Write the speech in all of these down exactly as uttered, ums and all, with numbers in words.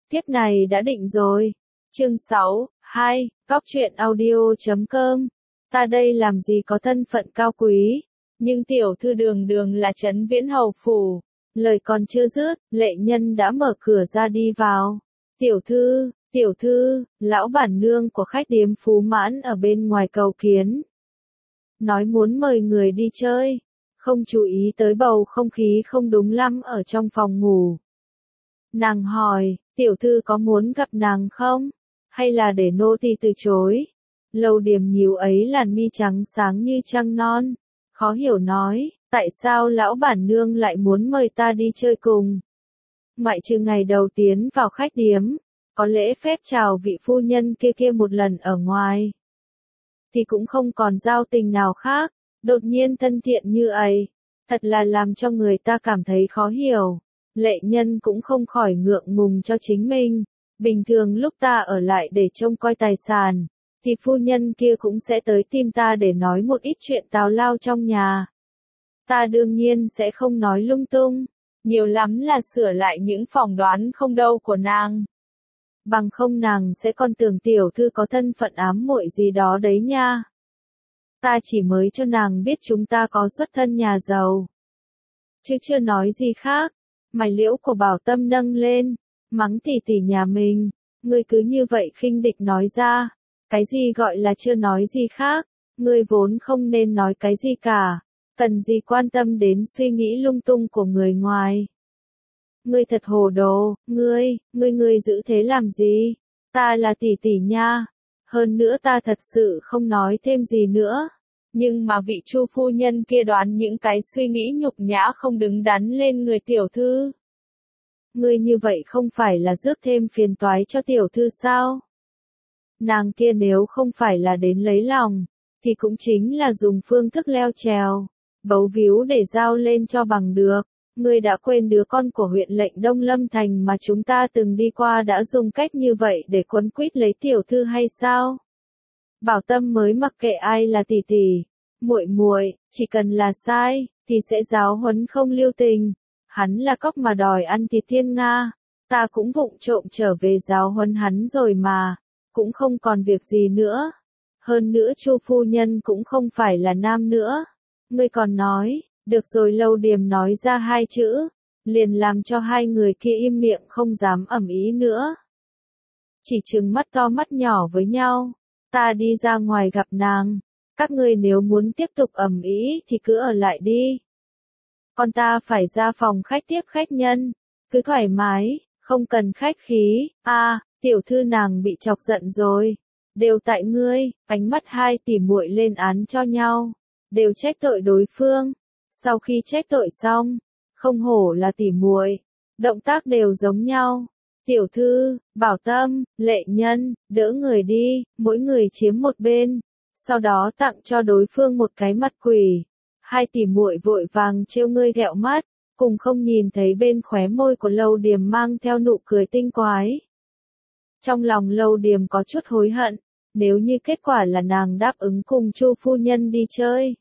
Tiếp này đã định rồi. Chương sáu, hai, góc truyện audio chấm com. Ta đây làm gì có thân phận cao quý, nhưng tiểu thư đường đường là trấn Viễn Hầu phủ. Lời còn chưa dứt, Lệ Nhân đã mở cửa ra đi vào. Tiểu thư, tiểu thư, lão bản nương của khách điếm Phú Mãn ở bên ngoài cầu kiến. Nói muốn mời người đi chơi, không chú ý tới bầu không khí không đúng lắm ở trong phòng ngủ. Nàng hỏi, tiểu thư có muốn gặp nàng không? Hay là để nô tỳ từ chối? Lâu Điềm nhíu ấy làn mi trắng sáng như trăng non, khó hiểu nói, tại sao lão bản nương lại muốn mời ta đi chơi cùng? Ngoại trừ ngày đầu tiến vào khách điếm, có lễ phép chào vị phu nhân kia kia một lần ở ngoài, thì cũng không còn giao tình nào khác, đột nhiên thân thiện như ấy, thật là làm cho người ta cảm thấy khó hiểu. Lệ Nhân cũng không khỏi ngượng ngùng cho chính mình, bình thường lúc ta ở lại để trông coi tài sản, thì phu nhân kia cũng sẽ tới tìm ta để nói một ít chuyện tào lao trong nhà. Ta đương nhiên sẽ không nói lung tung, nhiều lắm là sửa lại những phỏng đoán không đâu của nàng. Bằng không nàng sẽ còn tưởng tiểu thư có thân phận ám muội gì đó đấy nha. Ta chỉ mới cho nàng biết chúng ta có xuất thân nhà giàu, chứ chưa nói gì khác. Mày liễu của Bảo Tâm nâng lên, mắng tỷ tỷ nhà mình, ngươi cứ như vậy khinh địch nói ra, cái gì gọi là chưa nói gì khác, ngươi vốn không nên nói cái gì cả, cần gì quan tâm đến suy nghĩ lung tung của người ngoài. Ngươi thật hồ đồ, ngươi, ngươi ngươi giữ thế làm gì, ta là tỷ tỷ nha, hơn nữa ta thật sự không nói thêm gì nữa. Nhưng mà vị Chu phu nhân kia đoán những cái suy nghĩ nhục nhã không đứng đắn lên người tiểu thư. Ngươi như vậy không phải là rước thêm phiền toái cho tiểu thư sao? Nàng kia nếu không phải là đến lấy lòng, thì cũng chính là dùng phương thức leo trèo, bấu víu để giao lên cho bằng được. Ngươi đã quên đứa con của huyện lệnh Đông Lâm Thành mà chúng ta từng đi qua đã dùng cách như vậy để quấn quýt lấy tiểu thư hay sao? Bảo Tâm mới mặc kệ ai là tỷ tỷ, muội muội, chỉ cần là sai, thì sẽ giáo huấn không lưu tình. Hắn là cóc mà đòi ăn thịt thiên nga, ta cũng vụng trộm trở về giáo huấn hắn rồi mà, cũng không còn việc gì nữa. Hơn nữa Chu phu nhân cũng không phải là nam nữa. Ngươi còn nói, được rồi. Lâu Điềm nói ra hai chữ, liền làm cho hai người kia im miệng không dám ầm ĩ nữa. Chỉ trừng mắt to mắt nhỏ với nhau. Ta đi ra ngoài gặp nàng, các ngươi nếu muốn tiếp tục ầm ĩ thì cứ ở lại đi. Còn ta phải ra phòng khách tiếp khách nhân, cứ thoải mái, không cần khách khí. A, à, tiểu thư nàng bị chọc giận rồi, đều tại ngươi. Ánh mắt hai tỷ muội lên án cho nhau, đều trách tội đối phương. Sau khi trách tội xong, không hổ là tỷ muội, động tác đều giống nhau. Tiểu thư, Bảo Tâm, Lệ Nhân, đỡ người đi, mỗi người chiếm một bên, sau đó tặng cho đối phương một cái mặt quỷ. Hai tỷ muội vội vàng trêu ngươi ghẹo mắt, cùng không nhìn thấy bên khóe môi của Lâu Điềm mang theo nụ cười tinh quái. Trong lòng Lâu Điềm có chút hối hận, nếu như kết quả là nàng đáp ứng cùng Chu phu nhân đi chơi,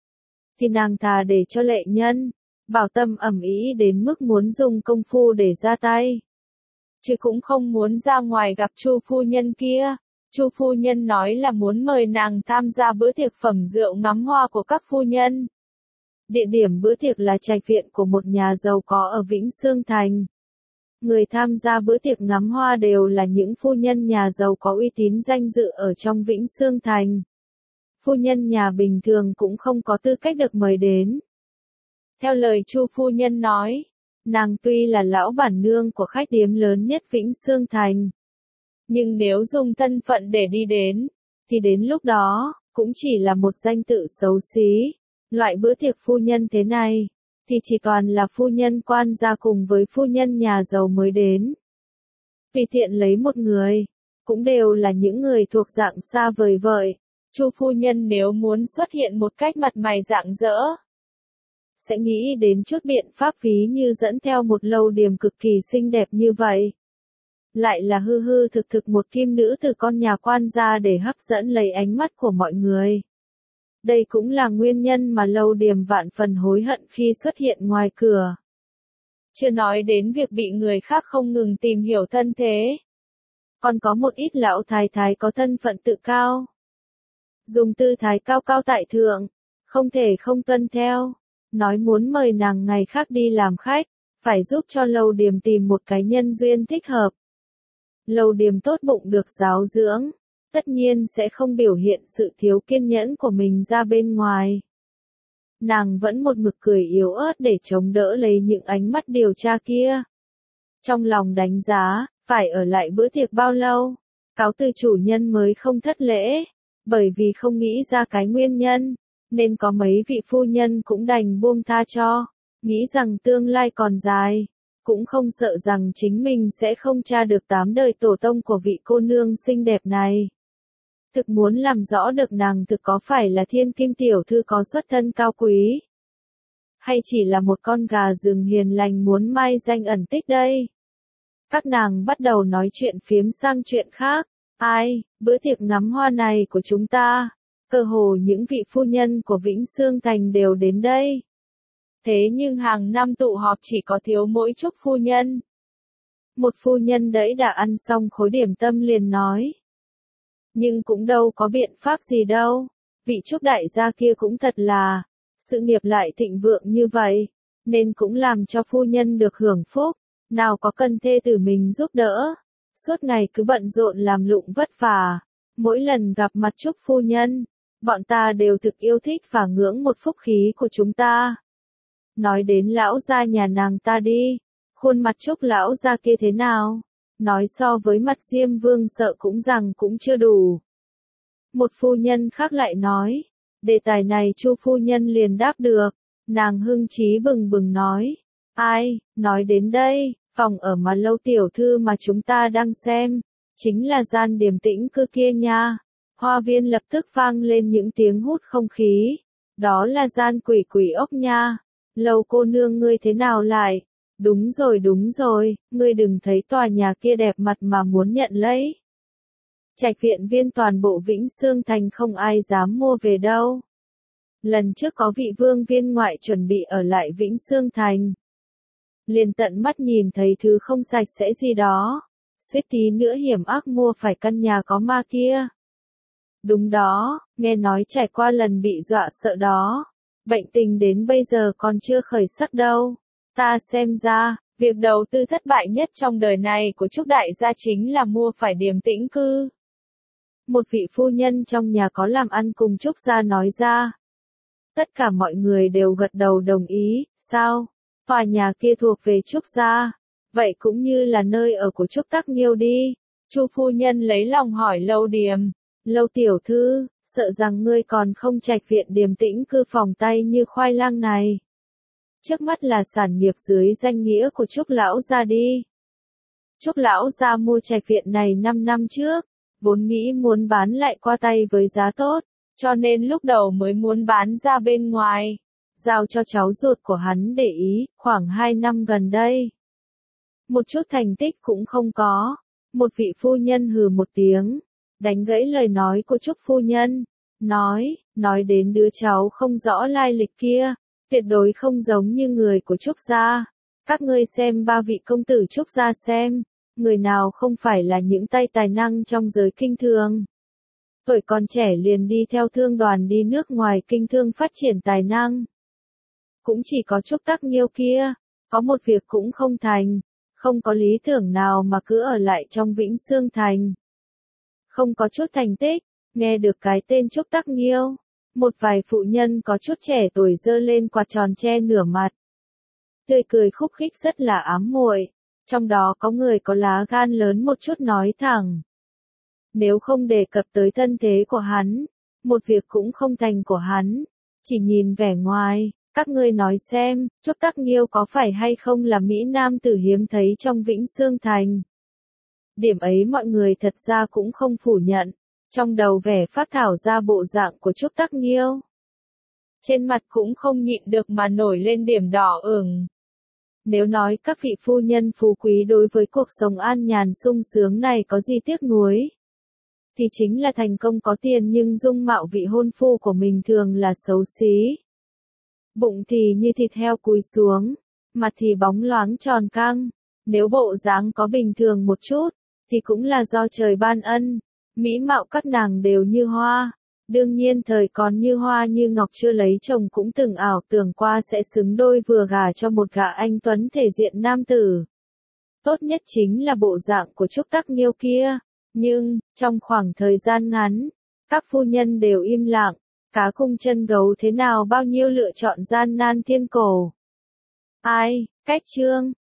thì nàng thà để cho Lệ Nhân, Bảo Tâm ầm ĩ đến mức muốn dùng công phu để ra tay, chứ cũng không muốn ra ngoài gặp Chu phu nhân kia. Chu phu nhân nói là muốn mời nàng tham gia bữa tiệc phẩm rượu ngắm hoa của các phu nhân. Địa điểm bữa tiệc là trạch viện của một nhà giàu có ở Vĩnh Sương Thành. Người tham gia bữa tiệc ngắm hoa đều là những phu nhân nhà giàu có uy tín danh dự ở trong Vĩnh Sương Thành. Phu nhân nhà bình thường cũng không có tư cách được mời đến. Theo lời Chu phu nhân nói, nàng tuy là lão bản nương của khách điếm lớn nhất Vĩnh Sương Thành, nhưng nếu dùng thân phận để đi đến, thì đến lúc đó, cũng chỉ là một danh tự xấu xí. Loại bữa tiệc phu nhân thế này, thì chỉ toàn là phu nhân quan gia cùng với phu nhân nhà giàu mới đến. Tùy tiện lấy một người, cũng đều là những người thuộc dạng xa vời vợi. Chu phu nhân nếu muốn xuất hiện một cách mặt mày rạng rỡ, sẽ nghĩ đến chút biện pháp ví như dẫn theo một Lâu Điềm cực kỳ xinh đẹp như vậy. Lại là hư hư thực thực một kim nữ từ con nhà quan gia để hấp dẫn lấy ánh mắt của mọi người. Đây cũng là nguyên nhân mà Lâu Điềm vạn phần hối hận khi xuất hiện ngoài cửa. Chưa nói đến việc bị người khác không ngừng tìm hiểu thân thế. Còn có một ít lão thái thái có thân phận tự cao. Dùng tư thái cao cao tại thượng, không thể không tuân theo. Nói muốn mời nàng ngày khác đi làm khách, phải giúp cho Lâu Điềm tìm một cái nhân duyên thích hợp. Lâu Điềm tốt bụng được giáo dưỡng, tất nhiên sẽ không biểu hiện sự thiếu kiên nhẫn của mình ra bên ngoài. Nàng vẫn một mực cười yếu ớt để chống đỡ lấy những ánh mắt điều tra kia. Trong lòng đánh giá, phải ở lại bữa tiệc bao lâu, cáo từ chủ nhân mới không thất lễ, bởi vì không nghĩ ra cái nguyên nhân, nên có mấy vị phu nhân cũng đành buông tha cho, nghĩ rằng tương lai còn dài, cũng không sợ rằng chính mình sẽ không tra được tám đời tổ tông của vị cô nương xinh đẹp này. Thực muốn làm rõ được nàng thực có phải là thiên kim tiểu thư có xuất thân cao quý, hay chỉ là một con gà rừng hiền lành muốn mai danh ẩn tích đây. Các nàng bắt đầu nói chuyện phiếm sang chuyện khác. Ai, bữa tiệc ngắm hoa này của chúng ta, cơ hồ những vị phu nhân của Vĩnh Xương Thành đều đến đây. Thế nhưng hàng năm tụ họp chỉ có thiếu mỗi Trúc phu nhân. Một phu nhân đẫy đã ăn xong khối điểm tâm liền nói. Nhưng cũng đâu có biện pháp gì đâu, vị Trúc đại gia kia cũng thật là, sự nghiệp lại thịnh vượng như vậy, nên cũng làm cho phu nhân được hưởng phúc, nào có cần thê tử mình giúp đỡ. Suốt ngày cứ bận rộn làm lụng vất vả, mỗi lần gặp mặt Trúc phu nhân, bọn ta đều thực yêu thích và ngưỡng một phúc khí của chúng ta. Nói đến lão gia nhà nàng ta đi, khuôn mặt Trúc lão gia kia thế nào? Nói so với mặt Diêm Vương sợ cũng rằng cũng chưa đủ. Một phu nhân khác lại nói, đề tài này Chu phu nhân liền đáp được, nàng hưng trí bừng bừng nói, ai, nói đến đây, phòng ở mà Lâu tiểu thư mà chúng ta đang xem, chính là gian Điềm Tĩnh cư kia nha. Hoa viên lập tức vang lên những tiếng hút không khí, đó là gian Quỷ Quỷ ốc nha. Lâu cô nương ngươi thế nào lại? Đúng rồi đúng rồi, ngươi đừng thấy tòa nhà kia đẹp mặt mà muốn nhận lấy. Trạch viện viên toàn bộ Vĩnh Xương Thành không ai dám mua về đâu. Lần trước có vị vương viên ngoại chuẩn bị ở lại Vĩnh Xương Thành, liền tận mắt nhìn thấy thứ không sạch sẽ gì đó, suýt tí nữa hiểm ác mua phải căn nhà có ma kia. Đúng đó, nghe nói trải qua lần bị dọa sợ đó, bệnh tình đến bây giờ còn chưa khởi sắc đâu. Ta xem ra, việc đầu tư thất bại nhất trong đời này của Trúc đại gia chính là mua phải Điềm Tĩnh cư. Một vị phu nhân trong nhà có làm ăn cùng Trúc gia nói ra. Tất cả mọi người đều gật đầu đồng ý, sao? Tòa nhà kia thuộc về Trúc gia, vậy cũng như là nơi ở của Trúc Tắc Nghiêu đi. Chu phu nhân lấy lòng hỏi Lâu Điềm, Lâu tiểu thư, sợ rằng ngươi còn không trạch viện Điềm Tĩnh cư phòng tay như khoai lang này. Trước mắt là sản nghiệp dưới danh nghĩa của Trúc lão gia đi. Trúc lão gia mua trạch viện này năm năm trước, vốn nghĩ muốn bán lại qua tay với giá tốt, cho nên lúc đầu mới muốn bán ra bên ngoài, giao cho cháu ruột của hắn để ý, khoảng hai năm gần đây. Một chút thành tích cũng không có, một vị phu nhân hừ một tiếng, đánh gãy lời nói của Trúc phu nhân, nói, nói đến đứa cháu không rõ lai lịch kia, tuyệt đối không giống như người của Trúc gia. Các ngươi xem ba vị công tử Trúc gia xem, người nào không phải là những tay tài năng trong giới kinh thương. Tuổi còn trẻ liền đi theo thương đoàn đi nước ngoài kinh thương phát triển tài năng. Cũng chỉ có Trúc Tắc Nghiêu kia, có một việc cũng không thành, không có lý tưởng nào mà cứ ở lại trong Vĩnh Xương Thành. Không có chút thành tích, nghe được cái tên Trúc Tắc Nghiêu, một vài phụ nhân có chút trẻ tuổi giơ lên quạt tròn che nửa mặt. Tươi cười khúc khích rất là ám muội, trong đó có người có lá gan lớn một chút nói thẳng. Nếu không đề cập tới thân thế của hắn, một việc cũng không thành của hắn, chỉ nhìn vẻ ngoài, các ngươi nói xem, Trúc Tắc Nghiêu có phải hay không là Mỹ Nam tử hiếm thấy trong Vĩnh Xương Thành. Điểm ấy mọi người thật ra cũng không phủ nhận, trong đầu vẻ phát thảo ra bộ dạng của Trúc Tắc Nghiêu. Trên mặt cũng không nhịn được mà nổi lên điểm đỏ ửng. Nếu nói các vị phu nhân phú quý đối với cuộc sống an nhàn sung sướng này có gì tiếc nuối, thì chính là thành công có tiền nhưng dung mạo vị hôn phu của mình thường là xấu xí. Bụng thì như thịt heo cúi xuống, mặt thì bóng loáng tròn căng. Nếu bộ dáng có bình thường một chút, thì cũng là do trời ban ân. Mỹ mạo các nàng đều như hoa. Đương nhiên thời còn như hoa như ngọc chưa lấy chồng cũng từng ảo tưởng qua sẽ xứng đôi vừa gả cho một gã anh tuấn thể diện nam tử. Tốt nhất chính là bộ dạng của Trúc Tắc Nghiêu kia. Nhưng, trong khoảng thời gian ngắn, các phu nhân đều im lặng. Cá cung chân gấu thế nào bao nhiêu lựa chọn gian nan thiên cổ. Ai, cách chương.